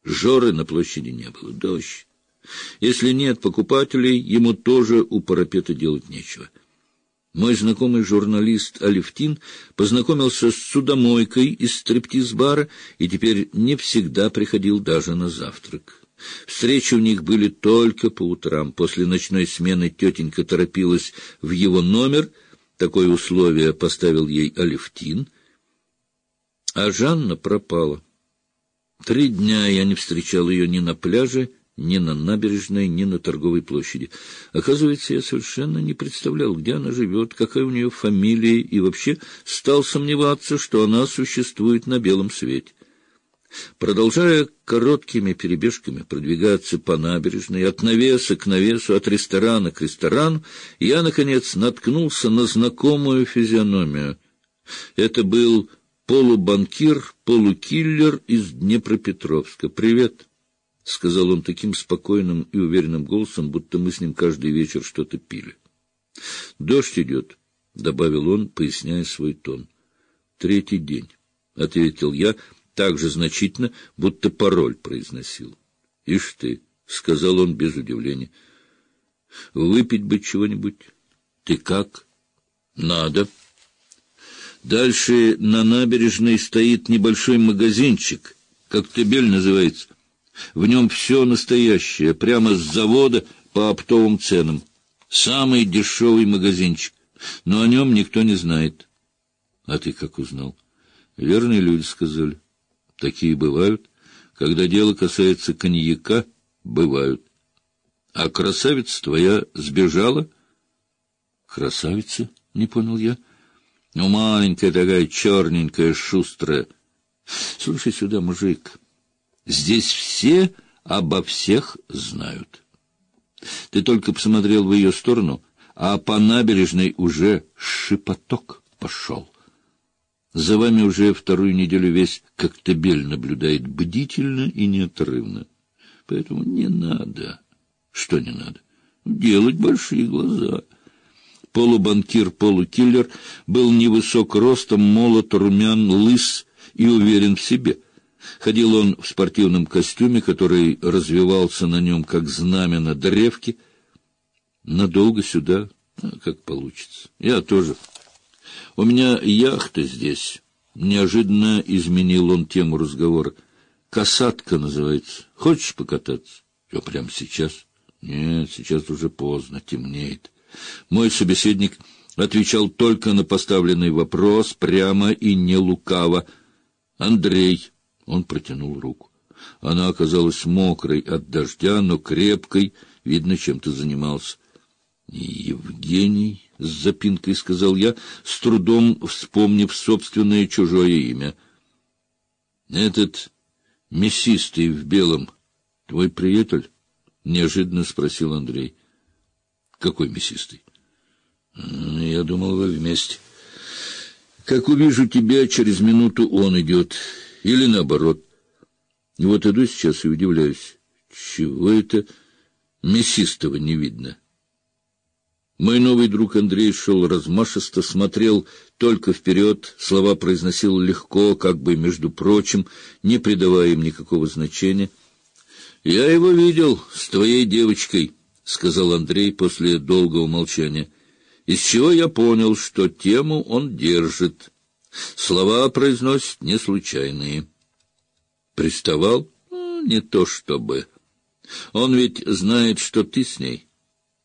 Жоры на площади не было. Дождь. Если нет покупателей, ему тоже у парапета делать нечего. Мой знакомый журналист Алевтин познакомился с судомойкой из стриптиз-бара и теперь не всегда приходил даже на завтрак. Встречи у них были только по утрам. После ночной смены тетенька торопилась в его номер. Такое условие поставил ей Алевтин. А Жанна пропала. 3 дня я не встречал ее ни на пляже, ни на набережной, ни на торговой площади. Оказывается, я совершенно не представлял, где она живет, какая у нее фамилия, и вообще стал сомневаться, что она существует на белом свете. Продолжая короткими перебежками продвигаться по набережной, от навеса к навесу, от ресторана к ресторану, я, наконец, наткнулся на знакомую физиономию. Это был полубанкир, полукиллер из Днепропетровска. «Привет», — сказал он таким спокойным и уверенным голосом, будто мы с ним каждый вечер что-то пили. «Дождь идет», — добавил он, поясняя свой тон. «3-й день», — ответил я, так же значительно, будто пароль произносил. «Ишь ты», — сказал он без удивления, — «выпить бы чего-нибудь». «Ты как?» «Надо». Дальше на набережной стоит небольшой магазинчик, «Коктебель» называется. В нем все настоящее, прямо с завода по оптовым ценам. Самый дешевый магазинчик, но о нем никто не знает. А ты как узнал? Верные люди сказали. Такие бывают. Когда дело касается коньяка, бывают. А красавица твоя сбежала? Красавица? Не понял я. Ну, маленькая такая, черненькая, шустрая. Слушай сюда, мужик. Здесь все обо всех знают. Ты только посмотрел в ее сторону, а по набережной уже шепоток пошел. За вами уже 2-ю неделю весь Коктебель наблюдает бдительно и неотрывно. Поэтому не надо. Что не надо? Делать большие глаза. Полубанкир, полукиллер был невысок ростом, молод, румян, лыс и уверен в себе. Ходил он в спортивном костюме, который развивался на нем, как знамя на древке. Надолго сюда, как получится. Я тоже. У меня яхта здесь. Неожиданно изменил он тему разговора. Касатка называется. Хочешь покататься? Что, прямо сейчас? Нет, сейчас уже поздно, темнеет. Мой собеседник отвечал только на поставленный вопрос, прямо и не лукаво. «Андрей». Он протянул руку. Она оказалась мокрой от дождя, но крепкой, видно, чем-то занимался. «Евгений», — с запинкой сказал я, с трудом вспомнив собственное чужое имя. «Этот мясистый в белом твой приятель?» — неожиданно спросил Андрей. «Какой мясистый?» «Я думал, вы вместе. Как увижу тебя, через минуту он идет. Или наоборот. И вот иду сейчас и удивляюсь. Чего это мясистого не видно?» Мой новый друг Андрей шел размашисто, смотрел только вперед, слова произносил легко, как бы между прочим, не придавая им никакого значения. «Я его видел с твоей девочкой», — сказал Андрей после долгого молчания, из чего я понял, что тему он держит. Слова произносит не случайные. «Приставал? Не то чтобы. Он ведь знает, что ты с ней».